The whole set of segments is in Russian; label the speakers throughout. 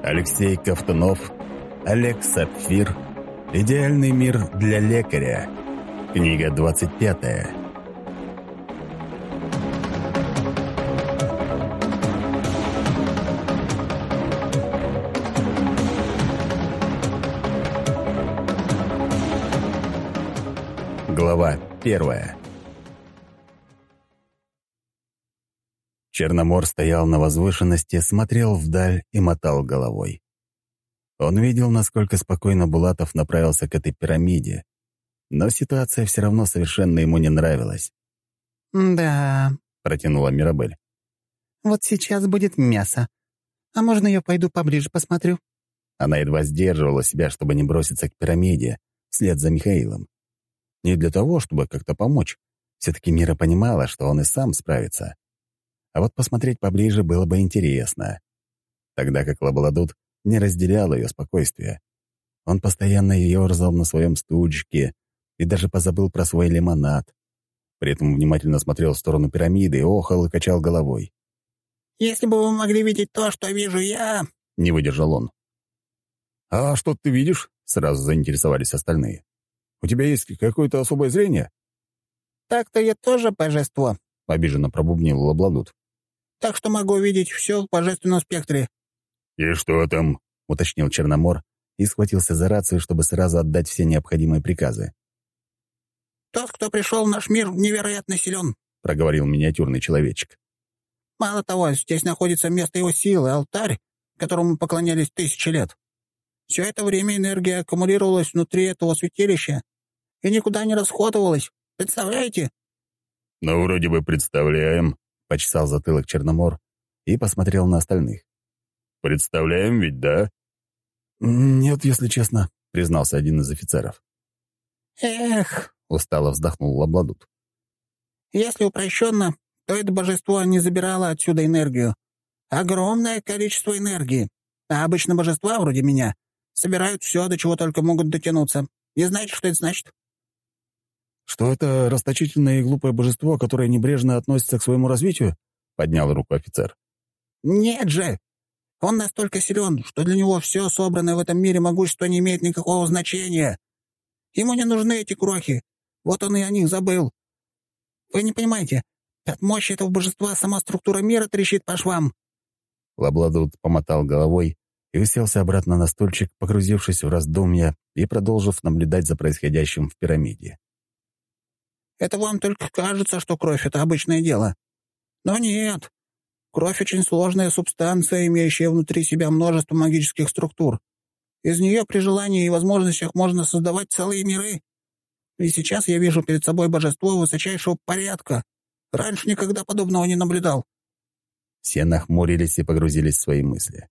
Speaker 1: Алексей Ковтунов, Олег Сапфир. Идеальный мир для лекаря. Книга 25. Глава 1. Черномор стоял на возвышенности, смотрел вдаль и мотал головой. Он видел, насколько спокойно Булатов направился к этой пирамиде, но ситуация все равно совершенно ему не нравилась.
Speaker 2: «Да», —
Speaker 1: протянула Мирабель.
Speaker 2: «вот сейчас будет мясо. А можно я пойду поближе посмотрю?»
Speaker 1: Она едва сдерживала себя, чтобы не броситься к пирамиде вслед за Михаилом. Не для того, чтобы как-то помочь. Все-таки Мира понимала, что он и сам справится. А вот посмотреть поближе было бы интересно. Тогда как Лабладут не разделял ее спокойствие. Он постоянно ерзал на своем стульчике и даже позабыл про свой лимонад. При этом внимательно смотрел в сторону пирамиды, охал и качал головой.
Speaker 2: «Если бы вы могли видеть то, что вижу я...»
Speaker 1: — не выдержал он. «А что ты видишь?» — сразу заинтересовались остальные. «У тебя есть какое-то особое зрение?»
Speaker 2: «Так-то я тоже божество»,
Speaker 1: — обиженно пробубнил Лабладут.
Speaker 2: «так что могу видеть все в божественном спектре».
Speaker 1: «И что там?» — уточнил Черномор и схватился за рацию, чтобы сразу отдать все необходимые приказы.
Speaker 2: «Тот, кто пришел в наш мир, невероятно силен»,
Speaker 1: — проговорил миниатюрный человечек.
Speaker 2: «Мало того, здесь находится место его силы, алтарь, которому поклонялись 1000 лет. Все это время энергия аккумулировалась внутри этого святилища и никуда не расходовалась. Представляете?»
Speaker 1: «Ну, вроде бы представляем», — почесал затылок Черномор и посмотрел на остальных. «Представляем ведь, да?» «Нет, если честно», — признался один из офицеров.
Speaker 2: «Эх»,
Speaker 1: — устало вздохнул Лабладут.
Speaker 2: «если упрощенно, то это божество не забирало отсюда энергию. Огромное количество энергии. А обычно божества, вроде меня, собирают все, до чего только могут дотянуться. И знаете, что это значит?»
Speaker 1: «Что это расточительное и глупое божество, которое небрежно относится к своему развитию?» — поднял руку офицер.
Speaker 2: «Нет же! Он настолько силен, что для него все собранное в этом мире могущество не имеет никакого значения. Ему не нужны эти крохи. Вот он и о них забыл. Вы не понимаете, от мощи этого божества сама структура мира трещит по швам».
Speaker 1: Лабладут помотал головой и уселся обратно на стульчик, погрузившись в раздумья и продолжив наблюдать за происходящим в пирамиде.
Speaker 2: «Это вам только кажется, что кровь — это обычное дело. Но нет. Кровь — очень сложная субстанция, имеющая внутри себя множество магических структур. Из нее при желании и возможностях можно создавать целые миры. И сейчас я вижу перед собой божество высочайшего порядка. Раньше никогда подобного не наблюдал».
Speaker 1: Все нахмурились и погрузились в свои мысли.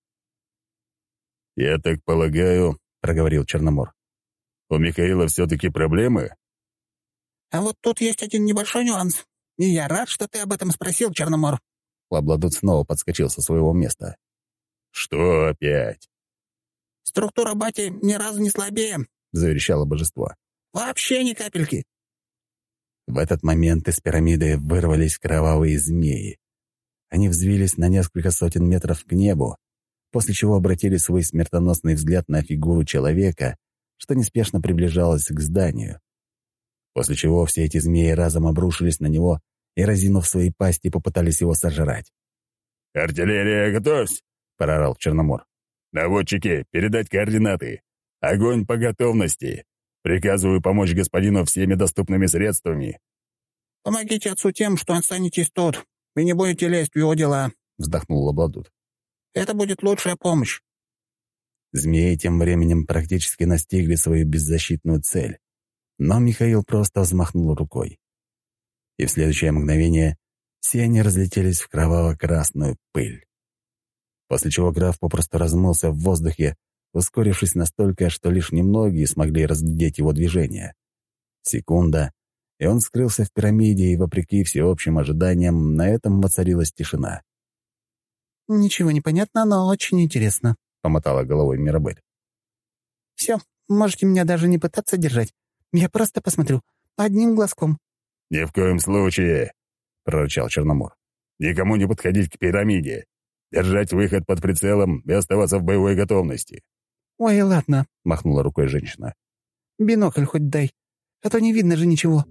Speaker 1: «Я так полагаю», — проговорил Черномор, — «у Михаила все-таки проблемы?»
Speaker 2: «А вот тут есть один небольшой нюанс. И я рад, что ты об этом спросил, Черномор».
Speaker 1: Лабладут снова подскочил со своего места. «Что опять?»
Speaker 2: «Структура бати ни разу не слабее»,
Speaker 1: — заверещало божество.
Speaker 2: «Вообще ни капельки».
Speaker 1: В этот момент из пирамиды вырвались кровавые змеи. Они взвились на несколько сотен метров к небу, после чего обратили свой смертоносный взгляд на фигуру человека, что неспешно приближалась к зданию. После чего все эти змеи разом обрушились на него и, разинув свои пасти, попытались его сожрать. «Артиллерия, готовься!» — прорал Черномор. «Наводчики, передать координаты. Огонь по готовности. Приказываю помочь господину всеми доступными средствами».
Speaker 2: «Помогите отцу тем, что останетесь тут. Вы не будете лезть в его дела»,
Speaker 1: — вздохнул Лабладут.
Speaker 2: «Это будет лучшая помощь».
Speaker 1: Змеи тем временем практически настигли свою беззащитную цель. Но Михаил просто взмахнул рукой. И в следующее мгновение все они разлетелись в кроваво-красную пыль. После чего граф попросту размылся в воздухе, ускорившись настолько, что лишь немногие смогли разглядеть его движение. Секунда, и он скрылся в пирамиде, и, вопреки всеобщим ожиданиям, на этом воцарилась тишина.
Speaker 2: «Ничего не понятно, но очень интересно», —
Speaker 1: помотала головой Мирабель.
Speaker 2: «Все, можете меня даже не пытаться держать. Я просто посмотрю. Одним глазком».
Speaker 1: «Ни в коем случае», — прорычал Черномор. «Никому не подходить к пирамиде. держать выход под прицелом и оставаться в боевой готовности».
Speaker 2: «Ой, ладно»,
Speaker 1: — махнула рукой женщина.
Speaker 2: «бинокль хоть дай, а то не видно же ничего».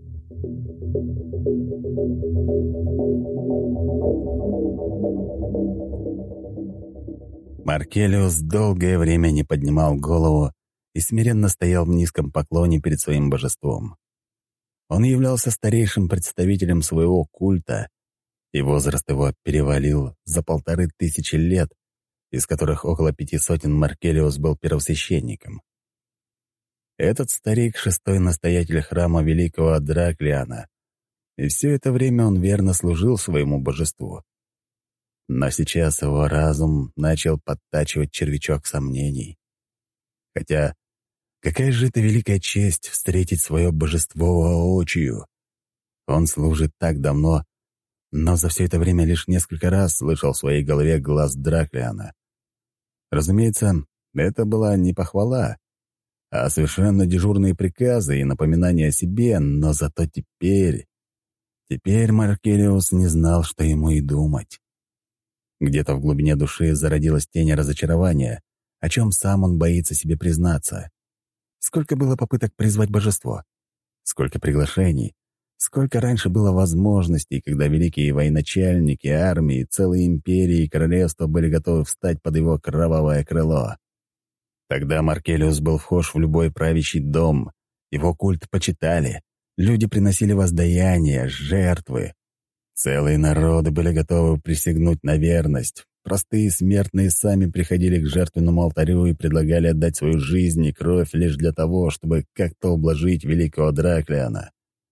Speaker 1: Маркелиус долгое время не поднимал голову и смиренно стоял в низком поклоне перед своим божеством. Он являлся старейшим представителем своего культа, и возраст его перевалил за 1500 лет, из которых около 500 Маркелиус был первосвященником. Этот старик — шестой настоятель храма великого Драклиана, и все это время он верно служил своему божеству. Но сейчас его разум начал подтачивать червячок сомнений. Хотя какая же это великая честь встретить свое божество воочию. Он служит так давно, но за все это время лишь несколько раз слышал в своей голове глаз Драклиана. Разумеется, это была не похвала, а совершенно дежурные приказы и напоминания о себе, но зато теперь Маркелиус не знал, что ему и думать. Где-то в глубине души зародилась тень разочарования, о чем сам он боится себе признаться. Сколько было попыток призвать божество? Сколько приглашений? Сколько раньше было возможностей, когда великие военачальники, армии, целые империи и королевства были готовы встать под его кровавое крыло? Тогда Маркелиус был вхож в любой правящий дом, его культ почитали, люди приносили воздаяния, жертвы. Целые народы были готовы присягнуть на верность. Простые смертные сами приходили к жертвенному алтарю и предлагали отдать свою жизнь и кровь лишь для того, чтобы как-то ублажить великого Драклиана.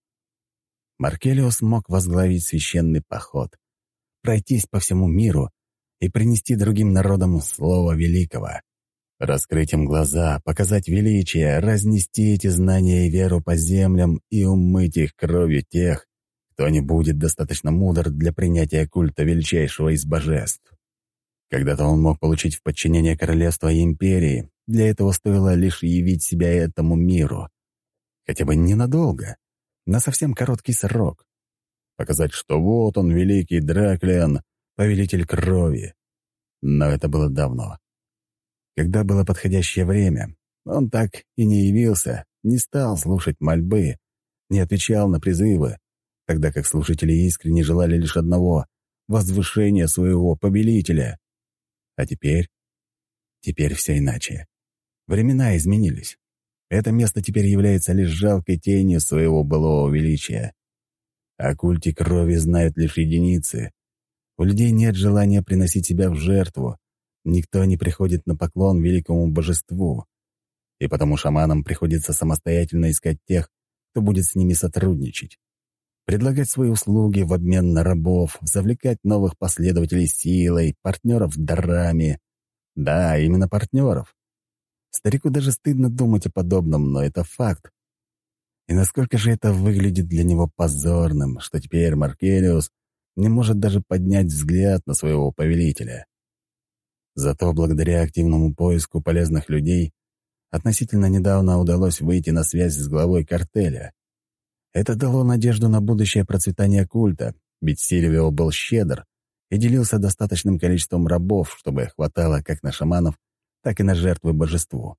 Speaker 1: Маркелиус мог возглавить священный поход, пройтись по всему миру и принести другим народам слово великого. Раскрыть им глаза, показать величие, разнести эти знания и веру по землям и умыть их кровью тех, кто не будет достаточно мудр для принятия культа величайшего из божеств. Когда-то он мог получить в подчинение королевства и империи, для этого стоило лишь явить себя этому миру. Хотя бы ненадолго, на совсем короткий срок. Показать, что вот он, великий Драклиан, повелитель крови. Но это было давно. Когда было подходящее время, он так и не явился, не стал слушать мольбы, не отвечал на призывы, тогда как слушатели искренне желали лишь одного — возвышения своего повелителя. А теперь все иначе. Времена изменились. Это место теперь является лишь жалкой тенью своего былого величия. О культе крови знают лишь единицы. У людей нет желания приносить себя в жертву. Никто не приходит на поклон великому божеству. И потому шаманам приходится самостоятельно искать тех, кто будет с ними сотрудничать. Предлагать свои услуги в обмен на рабов, завлекать новых последователей силой, партнеров дарами. Да, именно партнеров. Старику даже стыдно думать о подобном, но это факт. И насколько же это выглядит для него позорным, что теперь Маркелиус не может даже поднять взгляд на своего повелителя. Зато благодаря активному поиску полезных людей относительно недавно удалось выйти на связь с главой картеля. Это дало надежду на будущее процветание культа, ведь Сильвио был щедр и делился достаточным количеством рабов, чтобы хватало как на шаманов, так и на жертвы божеству.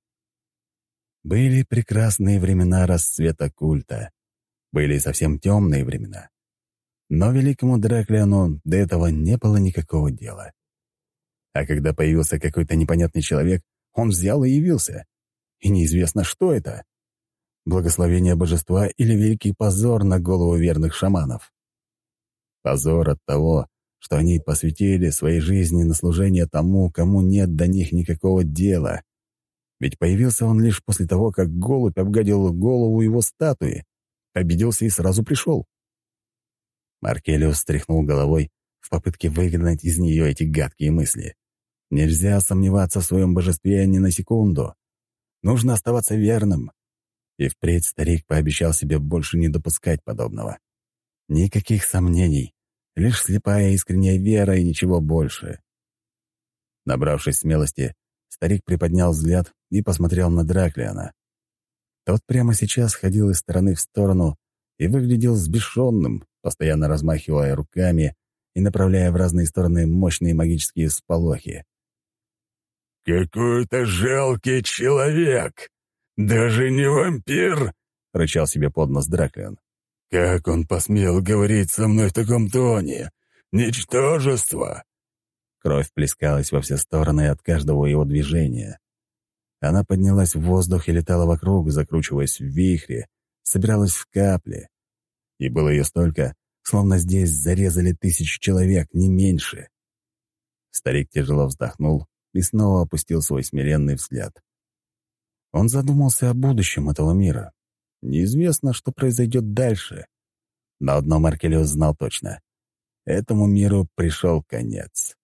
Speaker 1: Были прекрасные времена расцвета культа. Были и совсем темные времена. Но великому Драклиану до этого не было никакого дела. А когда появился какой-то непонятный человек, он взял и явился. И неизвестно, что это. Благословение божества или великий позор на голову верных шаманов. Позор от того, что они посвятили своей жизни на служение тому, кому нет до них никакого дела. Ведь появился он лишь после того, как голубь обгадил голову его статуи, обиделся и сразу пришел. Маркелиус стряхнул головой в попытке выгнать из нее эти гадкие мысли. Нельзя сомневаться в своем божестве ни на секунду. Нужно оставаться верным. И впредь старик пообещал себе больше не допускать подобного. Никаких сомнений, лишь слепая искренняя вера и ничего больше. Набравшись смелости, старик приподнял взгляд и посмотрел на Драклиана. Тот прямо сейчас ходил из стороны в сторону и выглядел взбешенным, постоянно размахивая руками и направляя в разные стороны мощные магические всполохи.
Speaker 3: «Какой-то жалкий человек! Даже не вампир!» — рычал себе под нос Дракон. «Как он посмел говорить со мной в таком тоне? Ничтожество!»
Speaker 1: Кровь плескалась во все стороны от каждого его движения. Она поднялась в воздух и летала вокруг, закручиваясь в вихре, собиралась в капли. И было ее столько, словно здесь зарезали 1000 человек, не меньше. Старик тяжело вздохнул и снова опустил свой смиренный взгляд. Он задумался о будущем этого мира. Неизвестно, что произойдет дальше. Но одно Маркелиус знал точно. Этому миру пришел конец.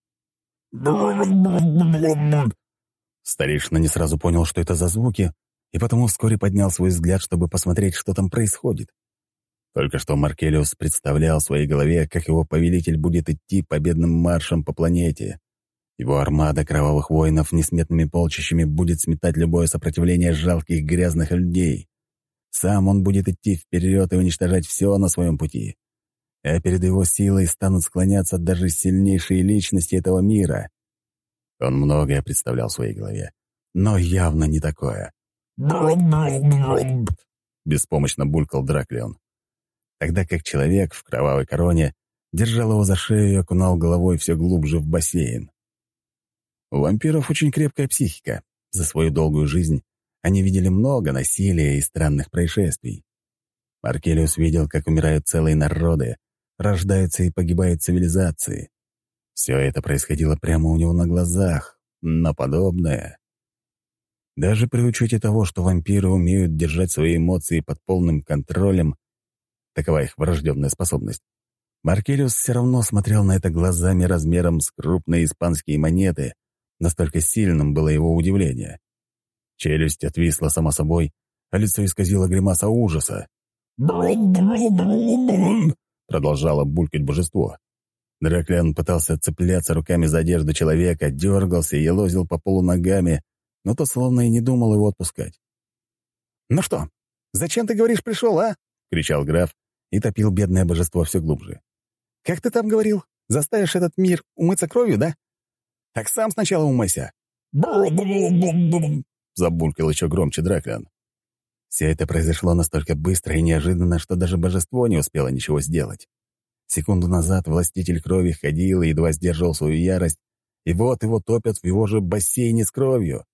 Speaker 1: Старейшина не сразу понял, что это за звуки, и потому вскоре поднял свой взгляд, чтобы посмотреть, что там происходит. Только что Маркелиус представлял в своей голове, как его повелитель будет идти победным маршем по планете. Его армада кровавых воинов несметными полчищами будет сметать любое сопротивление жалких грязных людей. Сам он будет идти вперед и уничтожать все на своем пути. А перед его силой станут склоняться даже сильнейшие личности этого мира. Он многое представлял в своей голове, но явно не такое. Беспомощно булькал Драклион, тогда как человек в кровавой короне держал его за шею и окунал головой все глубже в бассейн. У вампиров очень крепкая психика. За свою долгую жизнь они видели много насилия и странных происшествий. Маркелиус видел, как умирают целые народы, рождаются и погибают цивилизации. Все это происходило прямо у него на глазах, но подобное... Даже при учете того, что вампиры умеют держать свои эмоции под полным контролем, такова их врожденная способность, Маркелиус все равно смотрел на это глазами размером с крупные испанские монеты, настолько сильным было его удивление. Челюсть отвисла сама собой, а лицо исказило гримаса ужаса. Продолжало булькать божество. Драклион пытался цепляться руками за одежду человека, дергался и елозил по полу ногами, но тот словно и не думал его отпускать. «Ну что, зачем, ты говоришь, пришел, а?» — кричал граф и топил бедное божество все глубже. «Как ты там говорил? Заставишь этот мир умыться кровью, да? Так сам сначала умойся!» Забулькал еще громче Драклион. Все это произошло настолько быстро и неожиданно, что даже божество не успело ничего сделать. Секунду назад властитель крови ходил и едва сдерживал свою ярость, и вот его топят в его же бассейне с кровью.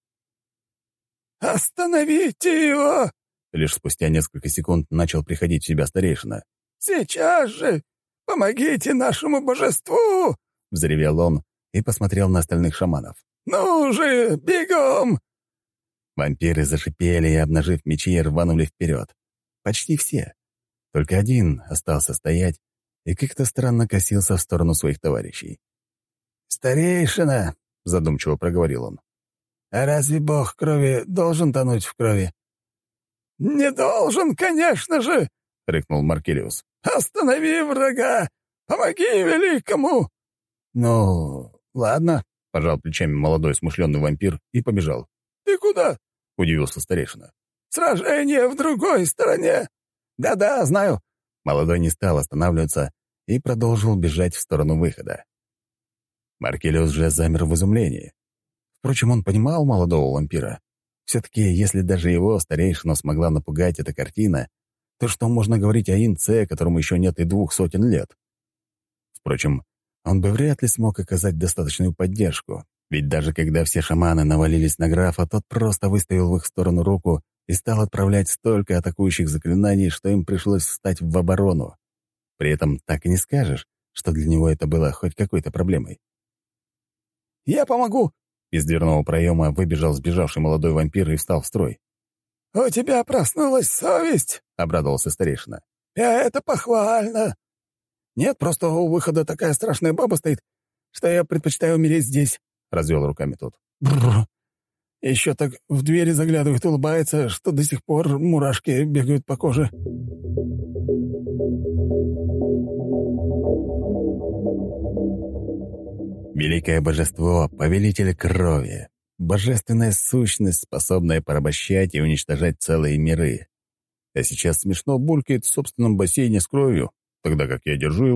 Speaker 3: «Остановите его!» Лишь спустя несколько секунд начал приходить в себя старейшина. «Сейчас же! Помогите нашему божеству!» — взревел он и посмотрел на остальных шаманов. «Ну же, бегом!»
Speaker 1: Вампиры зашипели и, обнажив мечи, рванули вперед. Почти все. Только один остался стоять и как-то странно косился в сторону своих товарищей. «Старейшина!» — задумчиво проговорил он. «А разве бог крови должен тонуть в крови?»
Speaker 3: «Не должен, конечно же!» — рыкнул Маркелиус. «Останови врага! Помоги великому!»
Speaker 1: «Ну, ладно», — пожал плечами молодой смышленый вампир и побежал.
Speaker 3: «Ты куда?»
Speaker 1: — удивился старейшина.
Speaker 3: «Сражение в другой стороне!»
Speaker 1: «Да-да, знаю». Молодой не стал останавливаться и продолжил бежать в сторону выхода. Маркелиус же замер в изумлении. Впрочем, он понимал молодого вампира. Все-таки, если даже его старейшину смогла напугать эта картина, то что можно говорить о Инце, которому еще нет и 200 лет? Впрочем, он бы вряд ли смог оказать достаточную поддержку, ведь даже когда все шаманы навалились на графа, тот просто выставил в их сторону руку и стал отправлять столько атакующих заклинаний, что им пришлось встать в оборону. При этом так и не скажешь, что для него это было хоть какой-то проблемой.
Speaker 3: «Я помогу!»
Speaker 1: Из дверного проема выбежал сбежавший молодой вампир и встал в строй.
Speaker 3: «У тебя проснулась совесть!» — обрадовался старейшина. «Это похвально!»
Speaker 2: «Нет, просто у выхода такая страшная баба стоит, что я предпочитаю умереть здесь», — развел руками тот. «Бррр. Еще так в двери заглядывает, улыбается, что до сих пор мурашки бегают по коже».
Speaker 1: Великое божество, повелитель крови, божественная сущность, способная порабощать и уничтожать целые миры. А сейчас смешно булькает в собственном бассейне с кровью, тогда как я держу его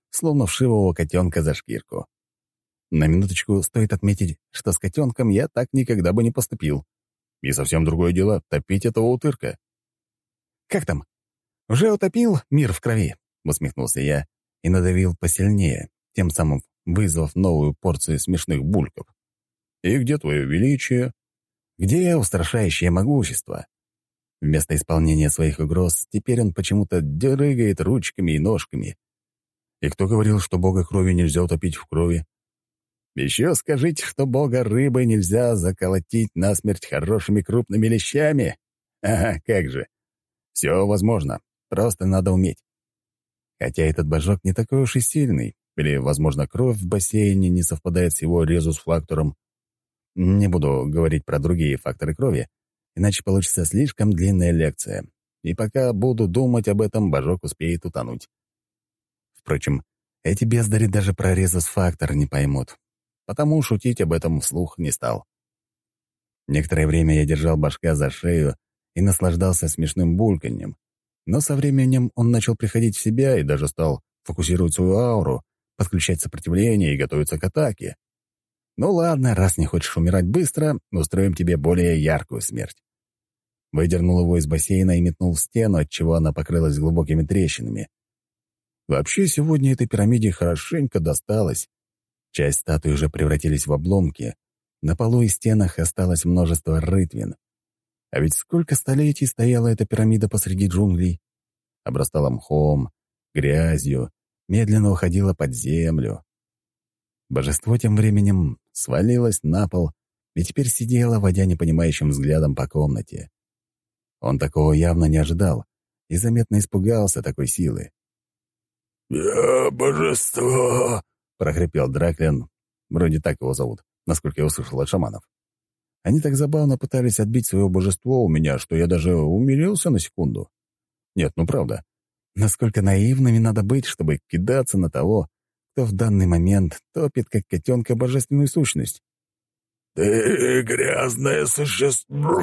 Speaker 1: словно вшивого котенка за шкирку. На минуточку стоит отметить, что с котенком я так никогда бы не поступил. И совсем другое дело — топить этого утырка. «Как там? Уже утопил мир в крови?» — усмехнулся я и надавил посильнее, тем самым вызвав новую порцию смешных бульков. «И где твое величие? Где устрашающее могущество?» Вместо исполнения своих угроз теперь он почему-то дрыгает ручками и ножками. И кто говорил, что бога крови нельзя утопить в крови? Еще скажите, что бога рыбы нельзя заколотить насмерть хорошими крупными лещами? Ага, как же. Все возможно, просто надо уметь. Хотя этот божок не такой уж и сильный, или, возможно, кровь в бассейне не совпадает с его резус-фактором. Не буду говорить про другие факторы крови, иначе получится слишком длинная лекция. И пока буду думать об этом, божок успеет утонуть. Впрочем, эти бездари даже про резус-фактор не поймут, потому шутить об этом вслух не стал. Некоторое время я держал башка за шею и наслаждался смешным бульканьем, но со временем он начал приходить в себя и даже стал фокусировать свою ауру, подключать сопротивление и готовиться к атаке. Ну ладно, раз не хочешь умирать быстро, устроим тебе более яркую смерть. Выдернул его из бассейна и метнул в стену, отчего она покрылась глубокими трещинами. Вообще, сегодня этой пирамиде хорошенько досталось. Часть статуи уже превратились в обломки. На полу и стенах осталось множество рытвин. А ведь сколько столетий стояла эта пирамида посреди джунглей? Обрастала мхом, грязью, медленно уходила под землю. Божество тем временем свалилось на пол и теперь сидело, водя непонимающим взглядом по комнате. Он такого явно не ожидал и заметно испугался такой силы.
Speaker 3: «Я божество!» — прохрипел Драклен. Вроде так его зовут, насколько я услышал от шаманов. Они так забавно пытались отбить свое божество у меня, что я даже умилился на секунду. Нет, ну правда. Насколько наивными надо быть, чтобы кидаться на того, кто в данный момент топит, как котенка, божественную сущность. «Ты грязное существо!»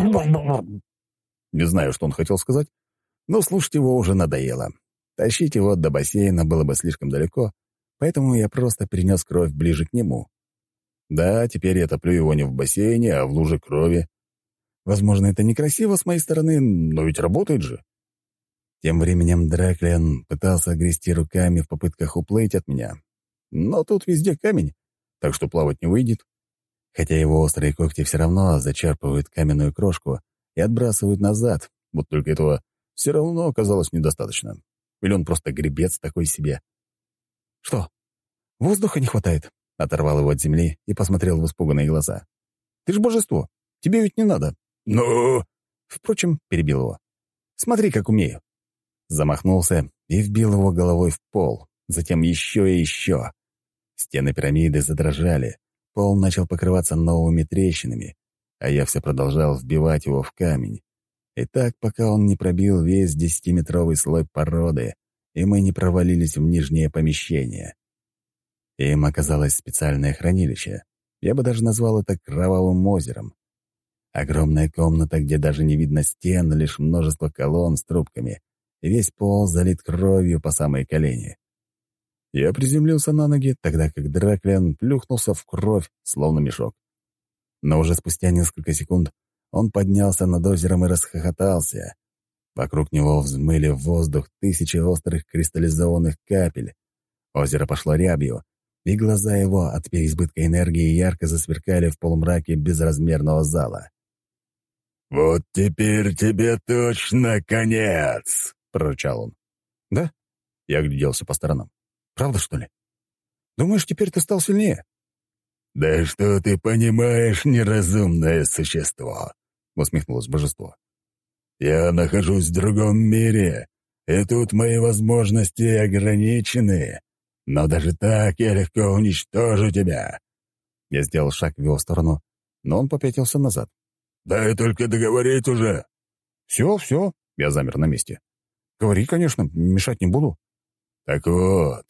Speaker 1: Не знаю, что он хотел сказать, но слушать его уже надоело. Тащить его до бассейна было бы слишком далеко, поэтому я просто перенес кровь ближе к нему. Да, теперь я топлю его не в бассейне, а в луже крови. Возможно, это некрасиво с моей стороны, но ведь работает же. Тем временем Драклен пытался грести руками в попытках уплыть от меня. Но тут везде камень, так что плавать не выйдет. Хотя его острые когти все равно зачерпывают каменную крошку и отбрасывают назад, вот только этого все равно оказалось недостаточно. Или он просто гребец такой себе. «Что, воздуха не хватает?» — оторвал его от земли и посмотрел в испуганные глаза. «Ты ж божество, тебе ведь не надо».
Speaker 3: «Ну?»
Speaker 1: Впрочем, перебил его. «Смотри, как умею». Замахнулся и вбил его головой в пол, затем еще и еще. Стены пирамиды задрожали, пол начал покрываться новыми трещинами, а я все продолжал вбивать его в камень. И так, пока он не пробил весь 10-метровый слой породы, и мы не провалились в нижнее помещение. Им оказалось специальное хранилище. Я бы даже назвал это кровавым озером. Огромная комната, где даже не видно стен, лишь множество колонн с трубками, и весь пол залит кровью по самые колени. Я приземлился на ноги, тогда как Драклен плюхнулся в кровь, словно мешок. Но уже спустя несколько секунд он поднялся над озером и расхохотался. Вокруг него взмыли в воздух тысячи острых кристаллизованных капель. Озеро пошло рябью, и глаза его от переизбытка энергии ярко засверкали в полумраке безразмерного зала.
Speaker 3: «Вот теперь тебе точно конец!» — прорычал он.
Speaker 1: «Да?» — я огляделся по сторонам. «Правда, что ли? Думаешь, теперь ты стал сильнее?»
Speaker 3: «Да что ты понимаешь, неразумное существо!» — усмехнулось божество. «Я нахожусь в другом мире, и тут мои возможности ограничены, но даже так я легко уничтожу тебя!»
Speaker 1: Я сделал шаг в его сторону, но он попятился назад.
Speaker 3: «Дай только договорить уже!»
Speaker 1: «Все», — я замер на месте. «Говори, конечно, мешать не буду».
Speaker 3: «Так вот,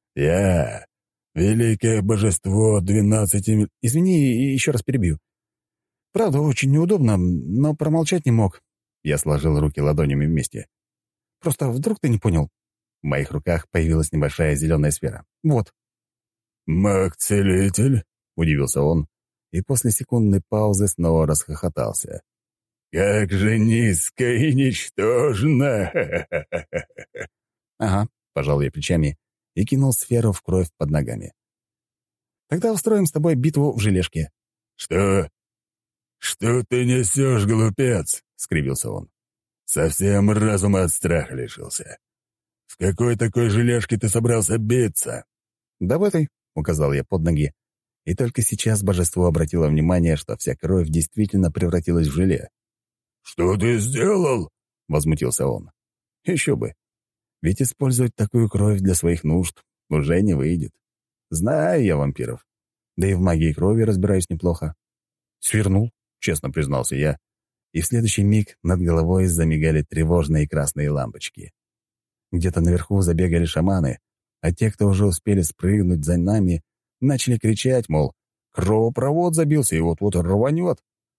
Speaker 3: я — великое божество 12...
Speaker 1: Извини, еще раз перебью. Правда, очень неудобно, но промолчать не мог». Я сложил руки ладонями вместе. «Просто вдруг ты не понял. В моих руках появилась небольшая зеленая сфера. «Вот».
Speaker 3: «Маг-целитель?» — удивился он, и после секундной паузы снова расхохотался. «Как же низко и ничтожно!»
Speaker 1: «Ага», — пожал я плечами и кинул сферу в кровь под ногами. «Тогда устроим с тобой битву в желешке».
Speaker 3: «Что? Что ты несешь, глупец?» — скривился он. «Совсем разума от страха лишился. В какой такой желешке ты собрался биться?»
Speaker 1: «Да в этой», — указал я под ноги, и только сейчас божество обратило внимание, что вся кровь действительно превратилась в желе.
Speaker 3: «Что ты сделал?» — возмутился он.
Speaker 1: «Еще бы. Ведь использовать такую кровь для своих нужд уже не выйдет. Знаю я вампиров. Да и в магии крови разбираюсь неплохо». «Свернул», — честно признался я, и в следующий миг над головой замигали тревожные красные лампочки. Где-то наверху забегали шаманы, а те, кто уже успели спрыгнуть за нами, начали кричать, мол, кровопровод забился и вот-вот рванет.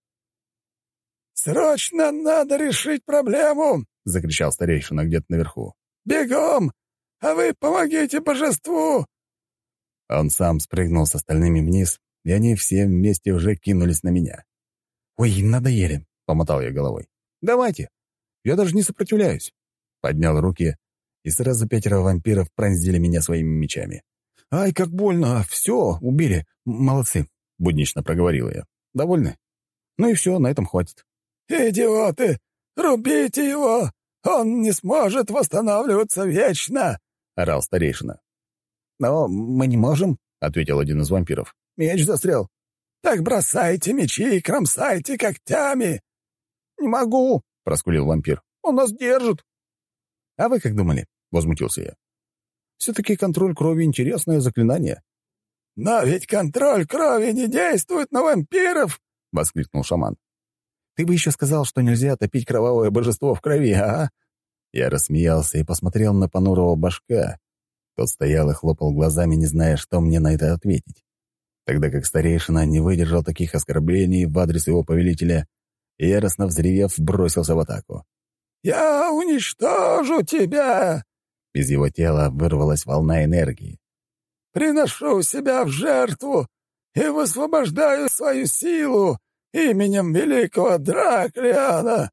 Speaker 3: «Срочно надо решить проблему!» — закричал старейшина где-то наверху. «Бегом! А вы помогите божеству!»
Speaker 1: Он сам спрыгнул с остальными вниз, и они все вместе уже кинулись на меня. «Ой, надоели!» — помотал я головой. «Давайте! Я даже не сопротивляюсь!» Поднял руки, и сразу 5 вампиров пронзили меня своими мечами. «Ай, как больно! Все, убили! Молодцы!» — буднично проговорил я. «Довольны? Ну и все, на этом хватит».
Speaker 3: «Идиоты! Рубите его! Он не сможет восстанавливаться вечно!» — орал старейшина.
Speaker 1: «Но мы не можем», — ответил один из вампиров. «Меч застрял».
Speaker 3: «Так бросайте мечи и кромсайте когтями!»
Speaker 1: «Не могу», — проскулил вампир. «Он нас держит». «А вы как думали?» — возмутился я. «Все-таки контроль крови — интересное заклинание».
Speaker 3: «Но ведь контроль крови не действует на вампиров!» — воскликнул шаман.
Speaker 1: «Ты бы еще сказал, что нельзя топить кровавое божество в крови, а?» Я рассмеялся и посмотрел на понурого башка. Тот стоял и хлопал глазами, не зная, что мне на это ответить. Тогда как старейшина не выдержал таких оскорблений в адрес его повелителя и, яростно взревев, бросился в атаку.
Speaker 3: «Я уничтожу тебя!»
Speaker 1: Из его тела вырвалась волна энергии.
Speaker 3: «Приношу себя в жертву и высвобождаю свою силу именем великого Драклиана!»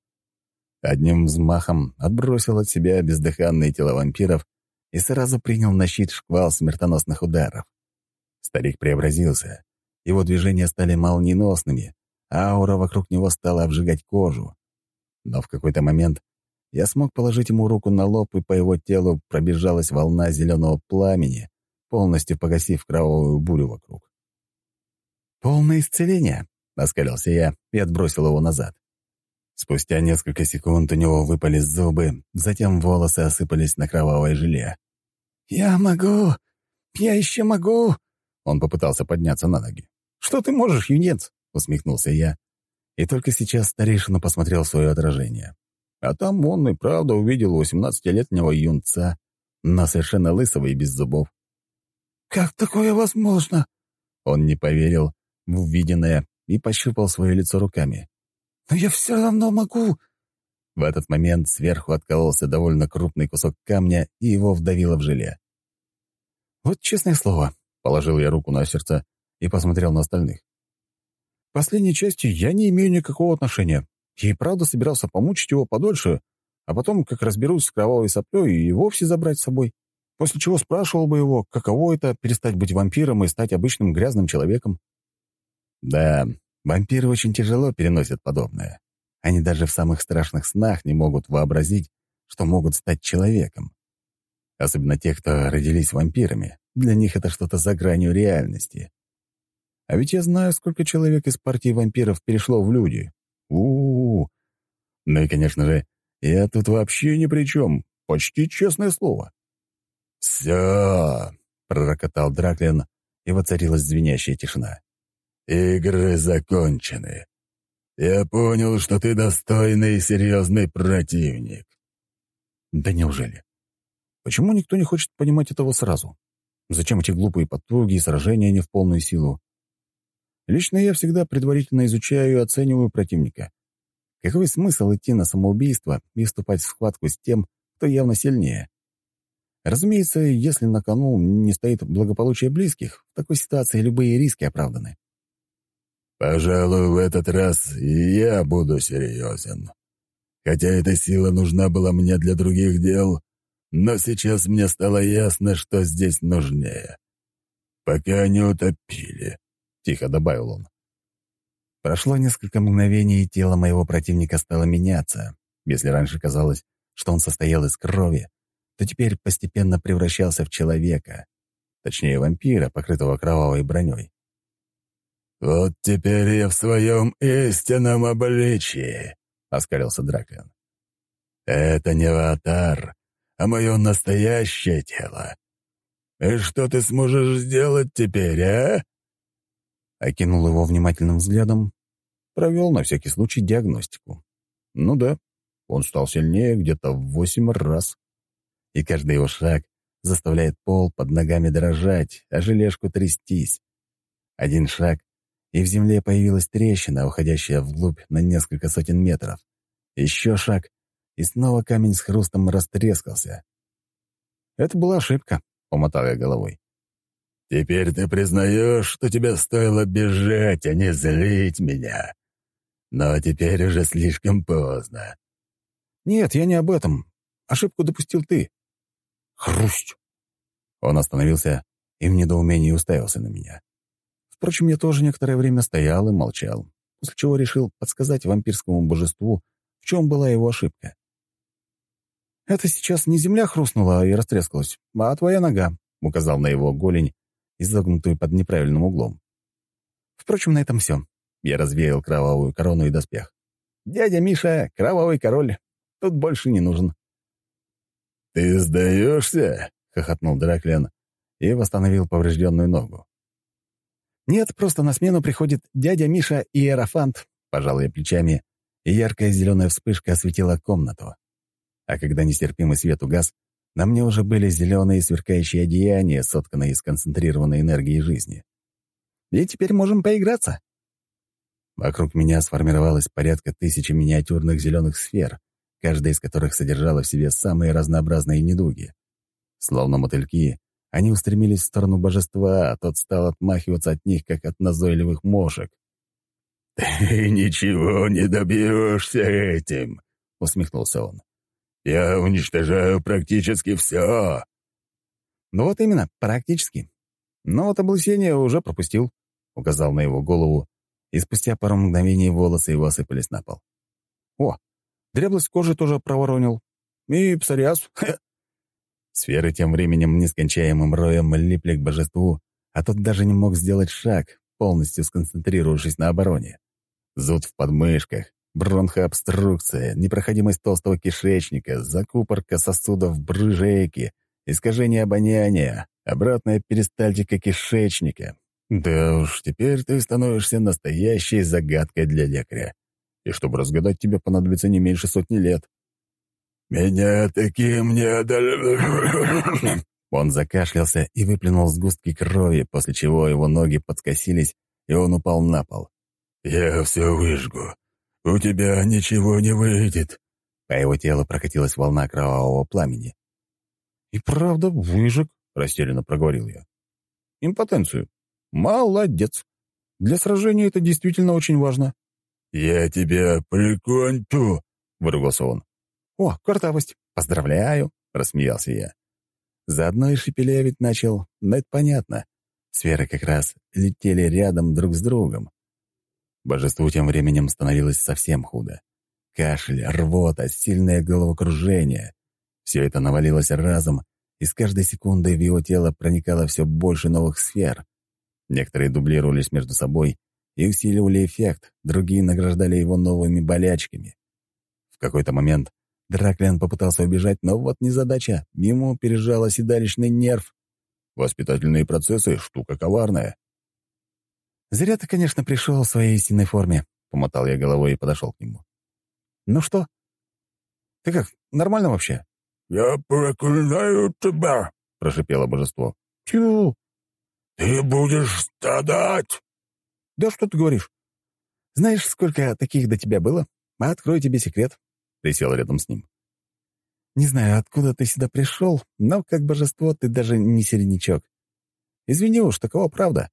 Speaker 1: Одним взмахом отбросил от себя бездыханные тела вампиров и сразу принял на щит шквал смертоносных ударов. Старик преобразился. Его движения стали молниеносными, а аура вокруг него стала обжигать кожу. Но в какой-то момент я смог положить ему руку на лоб, и по его телу пробежалась волна зеленого пламени, полностью погасив кровавую бурю вокруг. «Полное исцеление!» — оскалился я и отбросил его назад. Спустя несколько секунд у него выпали зубы, затем волосы осыпались на кровавое желе.
Speaker 3: «Я могу! Я еще могу!»
Speaker 1: Он попытался подняться на ноги. «Что ты можешь, юнец?» — усмехнулся я. И только сейчас старейшина посмотрел в свое отражение. А там он и правда увидел 18-летнего юнца, но совершенно лысого и без зубов.
Speaker 3: «Как такое возможно?»
Speaker 1: Он не поверил в увиденное и пощупал свое лицо руками.
Speaker 3: «Но я все равно могу!»
Speaker 1: В этот момент сверху откололся довольно крупный кусок камня, и его вдавило в желе. «Вот честное слово», — положил я руку на сердце и посмотрел на остальных. «К последней части я не имею никакого отношения. Я и правда собирался помучить его подольше, а потом, как разберусь с кровавой соплей, и вовсе забрать с собой. После чего спрашивал бы его, каково это — перестать быть вампиром и стать обычным грязным человеком». Да, вампиры очень тяжело переносят подобное. Они даже в самых страшных снах не могут вообразить, что могут стать человеком. Особенно те, кто родились вампирами. Для них это что-то за гранью реальности. А ведь я знаю, сколько человек из партии вампиров перешло в люди. У-у-у. Ну и, конечно же, я тут вообще ни при чем. Почти честное слово.
Speaker 3: «Все!» — пророкотал Драклин, и воцарилась звенящая тишина. «Игры закончены. Я понял, что ты достойный и серьезный противник».
Speaker 1: Да неужели? Почему никто не хочет понимать этого сразу? Зачем эти глупые потуги и сражения не в полную силу? Лично я всегда предварительно изучаю и оцениваю противника. Какой смысл идти на самоубийство и вступать в схватку с тем, кто явно сильнее? Разумеется, если на кону не стоит благополучие близких, в такой ситуации любые риски оправданы.
Speaker 3: «Пожалуй, в этот раз и я буду серьезен. Хотя эта сила нужна была мне для других дел, но сейчас мне стало ясно, что здесь нужнее. Пока не утопили», — тихо добавил он.
Speaker 1: Прошло несколько мгновений, и тело моего противника стало меняться. Если раньше казалось, что он состоял из крови, то теперь постепенно превращался в человека. Точнее, вампира, покрытого кровавой броней.
Speaker 3: «Вот теперь я в своем истинном обличии», — оскалился Дракон. «Это не аватар, а мое настоящее тело. И что ты сможешь сделать теперь, а?»
Speaker 1: Окинул его внимательным взглядом, провел на всякий случай диагностику. Ну да, он стал сильнее где-то в 8 раз. И каждый его шаг заставляет пол под ногами дрожать, а железку трястись. Один шаг, и в земле появилась трещина, уходящая вглубь на несколько сотен метров. Еще шаг, и снова камень с хрустом растрескался. «Это была ошибка», — помотал я головой.
Speaker 3: «Теперь ты признаешь, что тебе стоило бежать, а не злить меня. Но теперь уже слишком поздно».
Speaker 1: «Нет, я не об этом. Ошибку допустил ты». «Хрусть!» Он остановился и в недоумении уставился на меня. Впрочем, я тоже некоторое время стоял и молчал, после чего решил подсказать вампирскому божеству, в чем была его ошибка. «Это сейчас не земля хрустнула и растрескалась, а твоя нога», — указал на его голень, изогнутую под неправильным углом. Впрочем, на этом все. Я развеял кровавую корону и доспех. «Дядя Миша, кровавый король, тут больше не нужен».
Speaker 3: «Ты сдаешься?» — хохотнул Драклен
Speaker 1: и восстановил поврежденную ногу. «Нет, просто на смену приходит дядя Миша и Иерофант», — пожал я плечами, и яркая зеленая вспышка осветила комнату. А когда нестерпимый свет угас, на мне уже были зеленые сверкающие одеяния, сотканные из концентрированной энергии жизни. И теперь можем поиграться. Вокруг меня сформировалось порядка 1000 миниатюрных зеленых сфер, каждая из которых содержала в себе самые разнообразные недуги. Словно мотыльки, они устремились в сторону божества, а тот стал отмахиваться от них, как от назойливых мошек.
Speaker 3: «Ты ничего не добьешься этим», — усмехнулся он. «Я уничтожаю практически все».
Speaker 1: «Ну вот именно, практически. Но вот облысение уже пропустил», — указал на его голову, и спустя пару мгновений волосы его осыпались на пол. «О, дряблость кожи тоже проворонил. И псориаз». Сферы тем временем нескончаемым роем липли к божеству, а тот даже не мог сделать шаг, полностью сконцентрировавшись на обороне. Зуд в подмышках, бронхообструкция, непроходимость толстого кишечника, закупорка сосудов брыжейки, искажение обоняния, обратная перистальтика кишечника. Да уж, теперь ты становишься настоящей загадкой для лекаря. И чтобы разгадать тебя, понадобится не меньше 100 лет.
Speaker 3: «Меня таким не одолел...»
Speaker 1: Он закашлялся и выплюнул сгустки крови, после чего его ноги подкосились, и он упал на пол.
Speaker 3: «Я все выжгу. У тебя ничего не выйдет».
Speaker 1: По его телу прокатилась волна кровавого пламени. «И правда выжег», — растерянно проговорил я. «Импотенцию. Молодец. Для сражения это действительно очень важно».
Speaker 3: «Я тебя прикончу», — выругался он.
Speaker 1: «О, картавость! Поздравляю!» — рассмеялся я. Заодно и шепелявить начал, но это понятно. Сферы как раз летели рядом друг с другом. Божеству тем временем становилось совсем худо. Кашель, рвота, сильное головокружение. Все это навалилось разом, и с каждой секундой в его тело проникало все больше новых сфер. Некоторые дублировались между собой и усиливали эффект, другие награждали его новыми болячками. В какой-то момент Драклен попытался убежать, но вот незадача. Ему пережал седалищный нерв. Воспитательные процессы — штука коварная. «Зря ты, конечно, пришел в своей истинной форме», — помотал я головой и подошел к нему. «Ну что? Ты как, нормально вообще?»
Speaker 3: «Я проклинаю тебя», — прошипело божество.
Speaker 1: «Чего?»
Speaker 3: «Ты будешь страдать!»
Speaker 1: «Да что ты говоришь? Знаешь, сколько таких до тебя было? Открою тебе секрет». Присел рядом с ним. Не знаю, откуда ты сюда пришел, но как божество ты даже не середнячок. Извини уж, такова правда.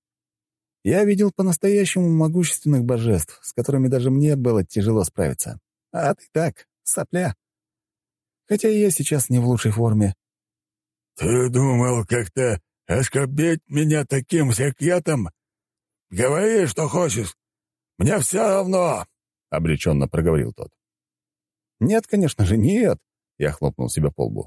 Speaker 1: Я видел по-настоящему могущественных божеств, с которыми даже мне было тяжело справиться. А ты так, сопля. Хотя и я сейчас не в лучшей форме.
Speaker 3: «Ты думал как-то оскорбить меня таким секретом? Говори, что хочешь. Мне все равно», — обреченно проговорил тот.
Speaker 1: «Нет, конечно же, нет», — я хлопнул себя по лбу.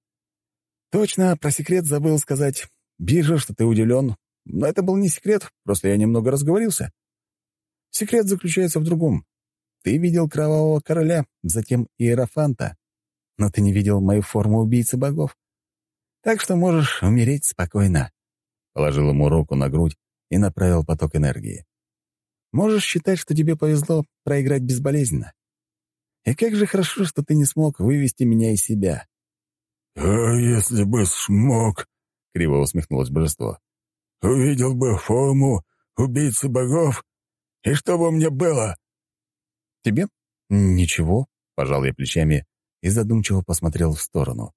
Speaker 1: «Точно, про секрет забыл сказать. Вижу, что ты удивлен. Но это был не секрет, просто я немного разговорился. Секрет заключается в другом. Ты видел Кровавого Короля, затем Иерофанта, но ты не видел мою форму убийцы богов. Так что можешь умереть спокойно». Положил ему руку на грудь и направил поток энергии. «Можешь считать, что тебе повезло проиграть безболезненно. И как же хорошо, что ты не смог вывести меня из себя».
Speaker 3: «А если бы смог», — криво усмехнулось божество, — «увидел бы форму убийцы богов, и что бы мне было?»
Speaker 1: «Тебе? Ничего», — пожал я плечами и задумчиво посмотрел в сторону.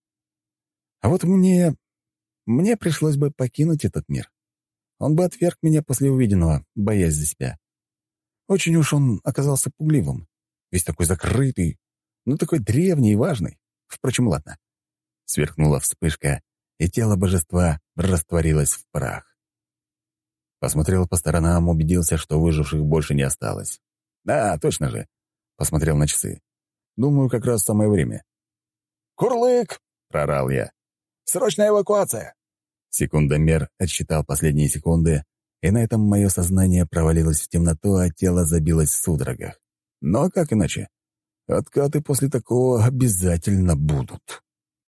Speaker 1: «А вот мне пришлось бы покинуть этот мир. Он бы отверг меня после увиденного, боясь за себя. Очень уж он оказался пугливым, весь такой закрытый, но такой древний и важный. Впрочем, ладно». Сверкнула вспышка, и тело божества растворилось в прах. Посмотрел по сторонам, убедился, что выживших больше не осталось. «Да, точно же». Посмотрел на часы. Думаю, как раз самое время.
Speaker 3: «Курлык!» — прорал я. «Срочная эвакуация!»
Speaker 1: Секундомер отсчитал последние секунды, и на этом мое сознание провалилось в темноту, а тело забилось в судорогах. Но как иначе? Откаты после такого обязательно будут.